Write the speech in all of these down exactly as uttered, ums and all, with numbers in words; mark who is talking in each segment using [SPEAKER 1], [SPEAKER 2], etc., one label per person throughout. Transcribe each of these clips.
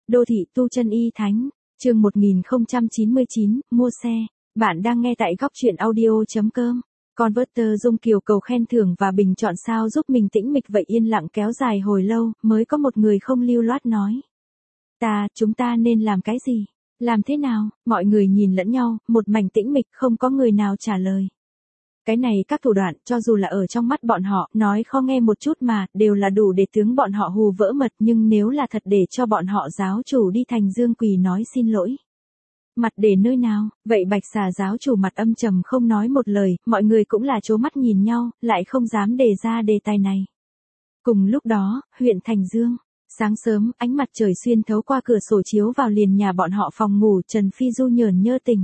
[SPEAKER 1] Đô thị tu chân y thánh, chương một nghìn không trăm chín mươi chín, mua xe. Bạn đang nghe tại góc truyện audio.com. Converter Dung Kiều cầu khen thưởng và bình chọn sao giúp mình tĩnh mịch vậy yên lặng kéo dài hồi lâu, mới có một người không lưu loát nói. Ta, chúng ta nên làm cái gì? Làm thế nào? Mọi người nhìn lẫn nhau, một mảnh tĩnh mịch không có người nào trả lời. Cái này các thủ đoạn, cho dù là ở trong mắt bọn họ, nói khó nghe một chút mà, đều là đủ để tướng bọn họ hù vỡ mật, nhưng nếu là thật để cho bọn họ giáo chủ đi thành dương quỳ nói xin lỗi. Mặt để nơi nào? Vậy Bạch Xà giáo chủ mặt âm trầm không nói một lời, mọi người cũng là trố mắt nhìn nhau, lại không dám đề ra đề tài này. Cùng lúc đó, huyện Thành Dương. Sáng sớm, ánh mặt trời xuyên thấu qua cửa sổ chiếu vào liền nhà bọn họ phòng ngủ, Trần Phi Du nhởn nhơ tỉnh.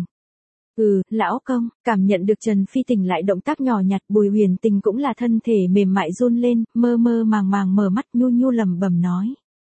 [SPEAKER 1] Ừ, lão công, cảm nhận được Trần Phi tỉnh lại động tác nhỏ nhặt, Bùi Huyền Tình cũng là thân thể mềm mại run lên, mơ mơ màng màng mở mắt nhu nhu lẩm bẩm nói.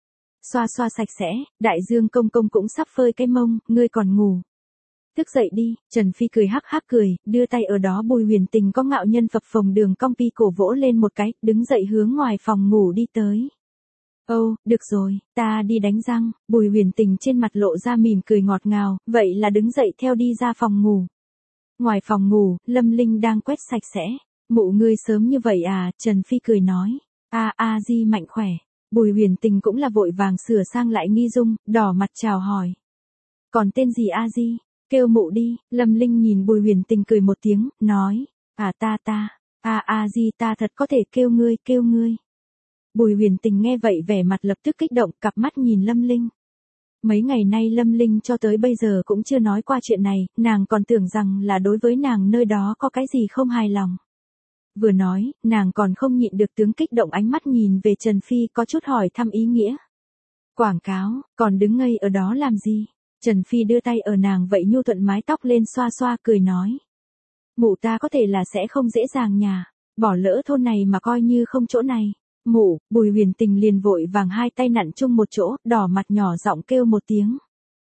[SPEAKER 1] Xoa xoa sạch sẽ, đại dương công công cũng sắp phơi cái mông, ngươi còn ngủ. Thức dậy đi, Trần Phi cười hắc hắc cười, đưa tay ở đó Bùi Huyền Tình có ngạo nhân phập phồng đường cong pi cổ vỗ lên một cái, đứng dậy hướng ngoài phòng ngủ đi tới. Ô, oh, được rồi, ta đi đánh răng, Bùi Huyền Tình trên mặt lộ ra mỉm cười ngọt ngào, vậy là đứng dậy theo đi ra phòng ngủ. Ngoài phòng ngủ, Lâm Linh đang quét sạch sẽ. Mụ ngươi sớm như vậy à, Trần Phi cười nói. A A Di mạnh khỏe. Bùi Huyền Tình cũng là vội vàng sửa sang lại nghi dung, đỏ mặt chào hỏi. Còn tên gì A Di? Kêu mụ đi, Lâm Linh nhìn Bùi Huyền Tình cười một tiếng, nói. À ta ta, A A Di ta thật có thể kêu ngươi, kêu ngươi. Bùi Huyền Tình nghe vậy vẻ mặt lập tức kích động, cặp mắt nhìn Lâm Linh. Mấy ngày nay Lâm Linh cho tới bây giờ cũng chưa nói qua chuyện này, nàng còn tưởng rằng là đối với nàng nơi đó có cái gì không hài lòng. Vừa nói, nàng còn không nhịn được tướng kích động ánh mắt nhìn về Trần Phi có chút hỏi thăm ý nghĩa. Quảng cáo, còn đứng ngây ở đó làm gì? Trần Phi đưa tay ở nàng vậy nhu thuận mái tóc lên xoa xoa cười nói. Mụ ta có thể là sẽ không dễ dàng nhà, bỏ lỡ thôn này mà coi như không chỗ này. Mụ, Bùi Huyền Tình liền vội vàng hai tay nặn chung một chỗ, đỏ mặt nhỏ giọng kêu một tiếng.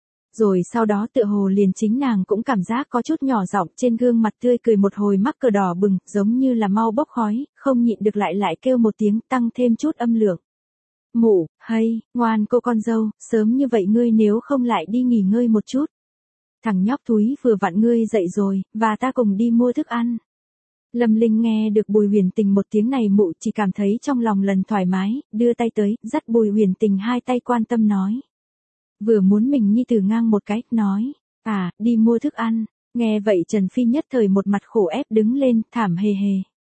[SPEAKER 1] Rồi sau đó tựa hồ liền chính nàng cũng cảm giác có chút nhỏ giọng trên gương mặt tươi cười một hồi mắc cờ đỏ bừng, giống như là mau bốc khói, không nhịn được lại lại kêu một tiếng tăng thêm chút âm lượng. Mụ, hay, ngoan cô con dâu, sớm như vậy ngươi nếu không lại đi nghỉ ngơi một chút. Thằng nhóc thúi vừa vặn ngươi dậy rồi, và ta cùng đi mua thức ăn. Lâm Linh nghe được Bùi Huyền Tình một tiếng này mụ chỉ cảm thấy trong lòng lần thoải mái, đưa tay tới, dắt Bùi Huyền Tình hai tay quan tâm nói. Vừa muốn mình nhi tử ngang một cái, nói, à, đi mua thức ăn, nghe vậy Trần Phi nhất thời một mặt khổ ép đứng lên, thảm hề hề.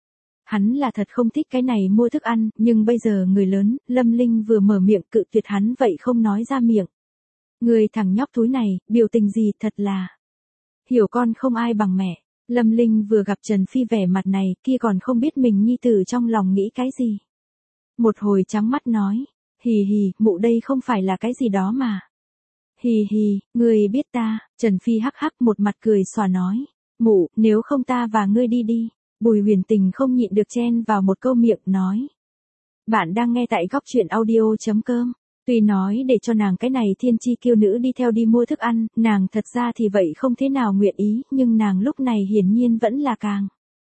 [SPEAKER 1] Hắn là thật không thích cái này mua thức ăn, nhưng bây giờ người lớn, Lâm Linh vừa mở miệng cự tuyệt hắn vậy không nói ra miệng. Người thằng nhóc thúi này, biểu tình gì thật là, hiểu con không ai bằng mẹ. Lâm Linh vừa gặp Trần Phi vẻ mặt này, kia còn không biết mình nhi tử trong lòng nghĩ cái gì. Một hồi trắng mắt nói, hì hì, mụ đây không phải là cái gì đó mà. Hì hì, ngươi biết ta, Trần Phi hắc hắc một mặt cười xòa nói, mụ, nếu không ta và ngươi đi đi. Bùi Huyền Tình không nhịn được chen vào một câu miệng nói. Bạn đang nghe tại góc truyện audio.com. Tuy nói để cho nàng cái này thiên chi kiêu nữ đi theo đi mua thức ăn, nàng thật ra thì vậy không thế nào nguyện ý, nhưng nàng lúc này hiển nhiên vẫn là càng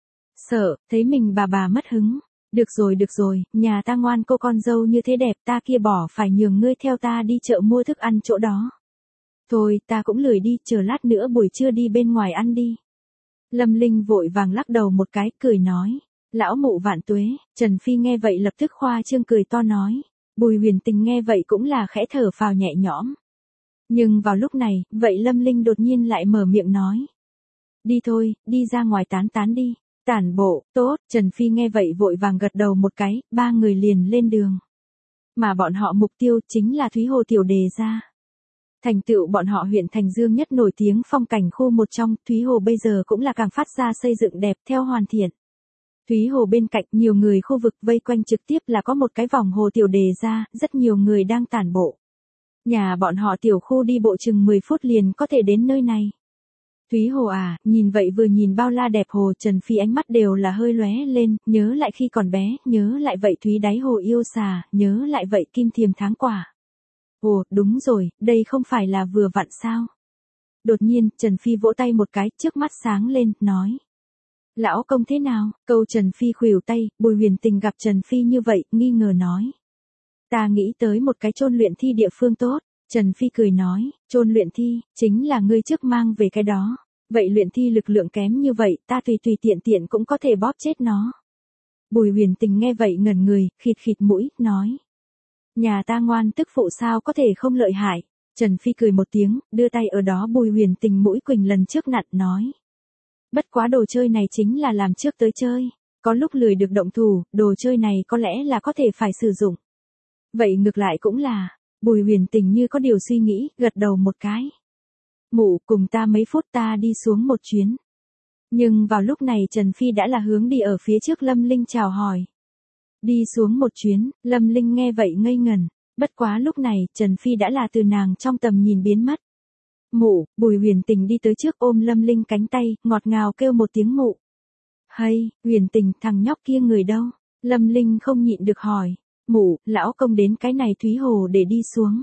[SPEAKER 1] sợ, thấy mình bà bà mất hứng. Được rồi được rồi, nhà ta ngoan cô con dâu như thế đẹp ta kia bỏ phải nhường ngươi theo ta đi chợ mua thức ăn chỗ đó. Thôi ta cũng lười đi, chờ lát nữa buổi trưa đi bên ngoài ăn đi. Lâm Linh vội vàng lắc đầu một cái, cười nói. Lão mụ vạn tuế, Trần Phi nghe vậy lập tức khoa trương cười to nói. Bùi Huyền Tình nghe vậy cũng là khẽ thở phào nhẹ nhõm. Nhưng vào lúc này, vậy Lâm Linh đột nhiên lại mở miệng nói. Đi thôi, đi ra ngoài tán tán đi. Tản bộ, tốt, Trần Phi nghe vậy vội vàng gật đầu một cái, ba người liền lên đường. Mà bọn họ mục tiêu chính là Thúy Hồ Tiểu Đề ra. Thành tựu bọn họ huyện Thành Dương nhất nổi tiếng phong cảnh khu một trong, Thúy Hồ bây giờ cũng là càng phát ra xây dựng đẹp theo hoàn thiện. Thúy Hồ bên cạnh nhiều người khu vực vây quanh trực tiếp là có một cái vòng hồ Tiểu Đề ra, rất nhiều người đang tản bộ. Nhà bọn họ tiểu khu đi bộ chừng mười phút liền có thể đến nơi này. Thúy Hồ à, nhìn vậy vừa nhìn bao la đẹp hồ, Trần Phi ánh mắt đều là hơi lóe lên, nhớ lại khi còn bé, nhớ lại vậy Thúy đáy hồ yêu xà, nhớ lại vậy kim thiềm tháng quả. Ồ, đúng rồi, đây không phải là vừa vặn sao? Đột nhiên, Trần Phi vỗ tay một cái, trước mắt sáng lên, nói. Lão công thế nào? Câu Trần Phi khuỷu tay, Bùi Huyền Tình gặp Trần Phi như vậy, nghi ngờ nói. Ta nghĩ tới một cái chôn luyện thi địa phương tốt. Trần Phi cười nói, chôn luyện thi, chính là ngươi trước mang về cái đó. Vậy luyện thi lực lượng kém như vậy, ta tùy tùy tiện tiện cũng có thể bóp chết nó. Bùi Huyền Tình nghe vậy ngẩn người, khịt khịt mũi, nói. Nhà ta ngoan tức phụ sao có thể không lợi hại. Trần Phi cười một tiếng, đưa tay ở đó Bùi Huyền Tình mũi quỳnh lần trước nặn nói. Bất quá đồ chơi này chính là làm trước tới chơi. Có lúc lười được động thủ, đồ chơi này có lẽ là có thể phải sử dụng. Vậy ngược lại cũng là, Bùi Huyền Tình như có điều suy nghĩ, gật đầu một cái. Mụ cùng ta mấy phút ta đi xuống một chuyến. Nhưng vào lúc này Trần Phi đã là hướng đi ở phía trước Lâm Linh chào hỏi. Đi xuống một chuyến, Lâm Linh nghe vậy ngây ngẩn. Bất quá lúc này Trần Phi đã là từ nàng trong tầm nhìn biến mất. Mụ, Bùi Huyền Tình đi tới trước ôm Lâm Linh cánh tay, ngọt ngào kêu một tiếng mụ. Hay, Huyền Tình, thằng nhóc kia người đâu? Lâm Linh không nhịn được hỏi. Mụ, lão công đến cái này Thúy Hồ để đi xuống.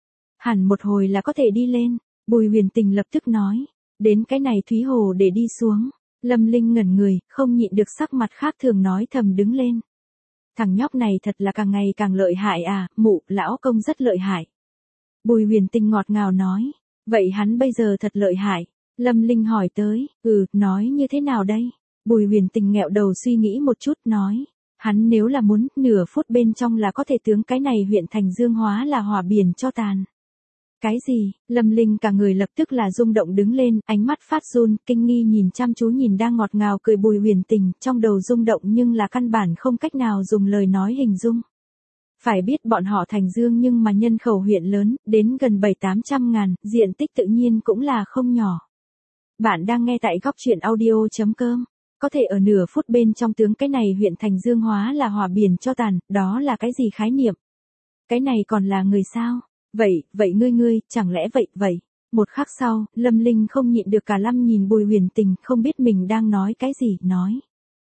[SPEAKER 1] Hẳn một hồi là có thể đi lên. Bùi Huyền Tình lập tức nói. Đến cái này Thúy Hồ để đi xuống. Lâm Linh ngẩn người, không nhịn được sắc mặt khác thường nói thầm đứng lên. Thằng nhóc này thật là càng ngày càng lợi hại à, mụ, lão công rất lợi hại. Bùi Huyền Tình ngọt ngào nói. Vậy hắn bây giờ thật lợi hại. Lâm Linh hỏi tới, ừ, nói như thế nào đây? Bùi Huyền Tình nghẹo đầu suy nghĩ một chút nói. Hắn nếu là muốn, nửa phút bên trong là có thể tướng cái này huyện thành dương hóa là hỏa biển cho tàn. Cái gì? Lâm Linh cả người lập tức là rung động đứng lên, ánh mắt phát run, kinh nghi nhìn chăm chú nhìn đang ngọt ngào cười Bùi Huyền Tình, trong đầu rung động nhưng là căn bản không cách nào dùng lời nói hình dung. Phải biết bọn họ thành dương nhưng mà nhân khẩu huyện lớn, đến gần bảy tám trăm ngàn, diện tích tự nhiên cũng là không nhỏ. Bạn đang nghe tại góc truyện audio chấm com. Có thể ở nửa phút bên trong tướng cái này huyện thành dương hóa là hỏa biển cho tàn, đó là cái gì khái niệm? Cái này còn là người sao? Vậy, vậy ngươi ngươi, chẳng lẽ vậy, vậy? Một khắc sau, Lâm Linh không nhịn được cả lâm nhìn Bùi Huyền Tình, không biết mình đang nói cái gì, nói.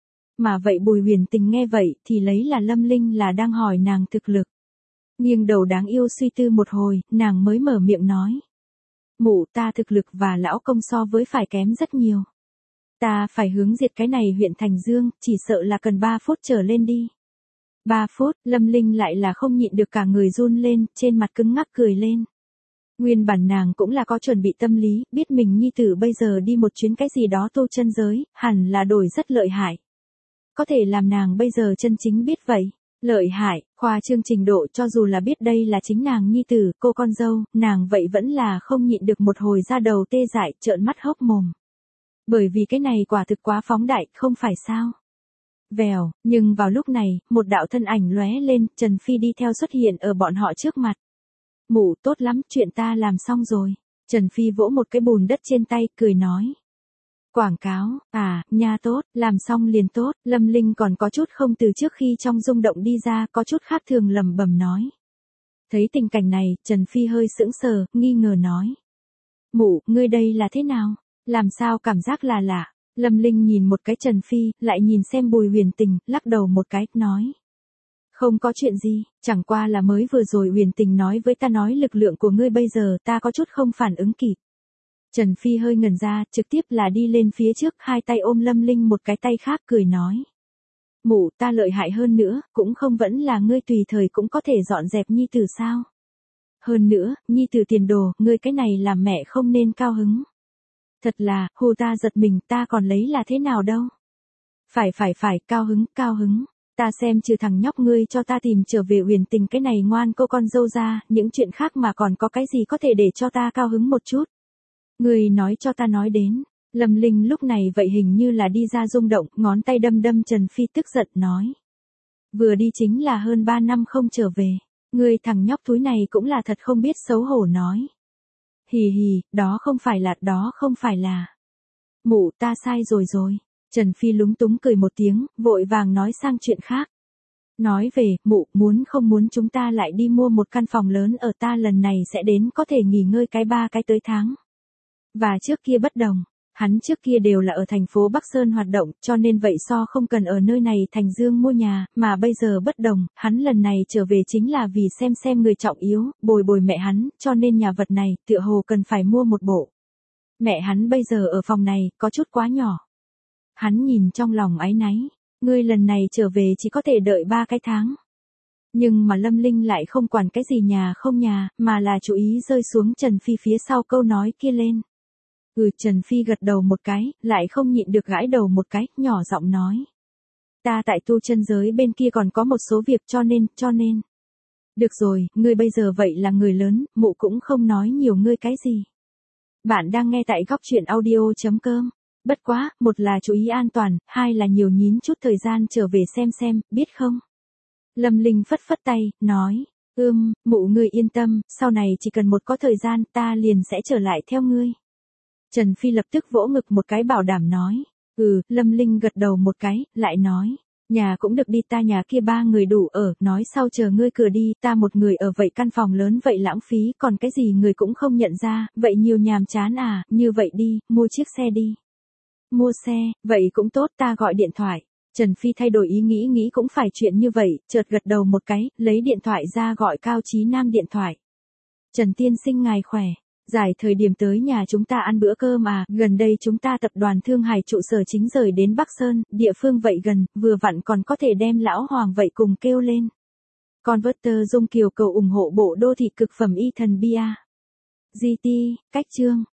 [SPEAKER 1] Mà vậy Bùi Huyền Tình nghe vậy, thì lấy là Lâm Linh là đang hỏi nàng thực lực. Nghiêng đầu đáng yêu suy tư một hồi, nàng mới mở miệng nói. Mụ, ta thực lực và lão công so với phải kém rất nhiều. Ta phải hướng diệt cái này huyện Thành Dương, chỉ sợ là cần ba phút trở lên đi. ba phút, Lâm Linh lại là không nhịn được cả người run lên, trên mặt cứng ngắc cười lên. Nguyên bản nàng cũng là có chuẩn bị tâm lý, biết mình nhi tử bây giờ đi một chuyến cái gì đó tu chân giới, hẳn là đổi rất lợi hại. Có thể làm nàng bây giờ chân chính biết vậy. Lợi hại, khoa trương trình độ cho dù là biết đây là chính nàng nhi tử, cô con dâu, nàng vậy vẫn là không nhịn được một hồi ra đầu tê dại, trợn mắt hốc mồm. Bởi vì cái này quả thực quá phóng đại, không phải sao? Vèo, nhưng vào lúc này, một đạo thân ảnh lóe lên, Trần Phi đi theo xuất hiện ở bọn họ trước mặt. Mụ, tốt lắm, chuyện ta làm xong rồi. Trần Phi vỗ một cái bùn đất trên tay, cười nói. Quảng cáo, à, nha tốt, làm xong liền tốt. Lâm Linh còn có chút không từ trước khi trong rung động đi ra, có chút khác thường lẩm bẩm nói. Thấy tình cảnh này, Trần Phi hơi sững sờ, nghi ngờ nói. Mụ, ngươi đây là thế nào? Làm sao cảm giác là lạ? Lâm Linh nhìn một cái Trần Phi, lại nhìn xem Bùi Huyền Tình, lắc đầu một cái, nói. Không có chuyện gì, chẳng qua là mới vừa rồi Huyền Tình nói với ta nói lực lượng của ngươi bây giờ ta có chút không phản ứng kịp. Trần Phi hơi ngẩn ra, trực tiếp là đi lên phía trước, hai tay ôm Lâm Linh một cái tay khác cười nói. Mụ, ta lợi hại hơn nữa, cũng không vẫn là ngươi tùy thời cũng có thể dọn dẹp nhi tử sao. Hơn nữa, nhi tử tiền đồ, ngươi cái này làm mẹ không nên cao hứng. Thật là, hù ta giật mình, ta còn lấy là thế nào đâu. Phải phải phải, cao hứng, cao hứng. Ta xem trừ thằng nhóc ngươi cho ta tìm trở về Huyền Tình cái này ngoan cô con dâu ra, những chuyện khác mà còn có cái gì có thể để cho ta cao hứng một chút. Ngươi nói cho ta nói đến. Lâm Linh lúc này vậy hình như là đi ra rung động, ngón tay đâm đâm Trần Phi tức giận nói. Vừa đi chính là hơn ba năm không trở về. Ngươi thằng nhóc thúi này cũng là thật không biết xấu hổ nói. Hì hì, đó không phải là, đó không phải là. Mụ, ta sai rồi rồi. Trần Phi lúng túng cười một tiếng, vội vàng nói sang chuyện khác. Nói về, mụ, muốn không muốn chúng ta lại đi mua một căn phòng lớn ở ta lần này sẽ đến có thể nghỉ ngơi cái ba cái tới tháng. Và trước kia bất đồng, hắn trước kia đều là ở thành phố Bắc Sơn hoạt động, cho nên vậy so không cần ở nơi này Thành Dương mua nhà, mà bây giờ bất đồng, hắn lần này trở về chính là vì xem xem người trọng yếu, bồi bồi mẹ hắn, cho nên nhà vật này, tựa hồ cần phải mua một bộ. Mẹ hắn bây giờ ở phòng này, có chút quá nhỏ. Hắn nhìn trong lòng áy náy, ngươi lần này trở về chỉ có thể đợi ba cái tháng. Nhưng mà Lâm Linh lại không quản cái gì nhà không nhà, mà là chú ý rơi xuống Trần Phi phía sau câu nói kia lên. Ừ, Trần Phi gật đầu một cái, lại không nhịn được gãi đầu một cái, nhỏ giọng nói. Ta tại tu chân giới bên kia còn có một số việc cho nên, cho nên. Được rồi, ngươi bây giờ vậy là người lớn, mụ cũng không nói nhiều ngươi cái gì. Bạn đang nghe tại góc truyện audio.com. Bất quá, một là chú ý an toàn, hai là nhiều nhín chút thời gian trở về xem xem, biết không? Lâm Linh phất phất tay, nói, ưm, mụ ngươi yên tâm, sau này chỉ cần một có thời gian ta liền sẽ trở lại theo ngươi. Trần Phi lập tức vỗ ngực một cái bảo đảm nói, ừ, Lâm Linh gật đầu một cái, lại nói, nhà cũng được đi, ta nhà kia ba người đủ ở, nói sau chờ ngươi cửa đi, ta một người ở vậy căn phòng lớn vậy lãng phí, còn cái gì người cũng không nhận ra, vậy nhiều nhàm chán à, như vậy đi, mua chiếc xe đi. Mua xe, vậy cũng tốt, ta gọi điện thoại. Trần Phi thay đổi ý nghĩ nghĩ cũng phải chuyện như vậy, chợt gật đầu một cái, lấy điện thoại ra gọi Cao Chí Nam điện thoại. Trần tiên sinh ngài khỏe, giải thời điểm tới nhà chúng ta ăn bữa cơm à, gần đây chúng ta tập đoàn Thương Hải trụ sở chính rời đến Bắc Sơn, địa phương vậy gần, vừa vặn còn có thể đem lão hoàng vậy cùng kêu lên. Converter Dung Kiều cầu ủng hộ bộ đô thị cực phẩm y thần bia. giê tê, cách chương.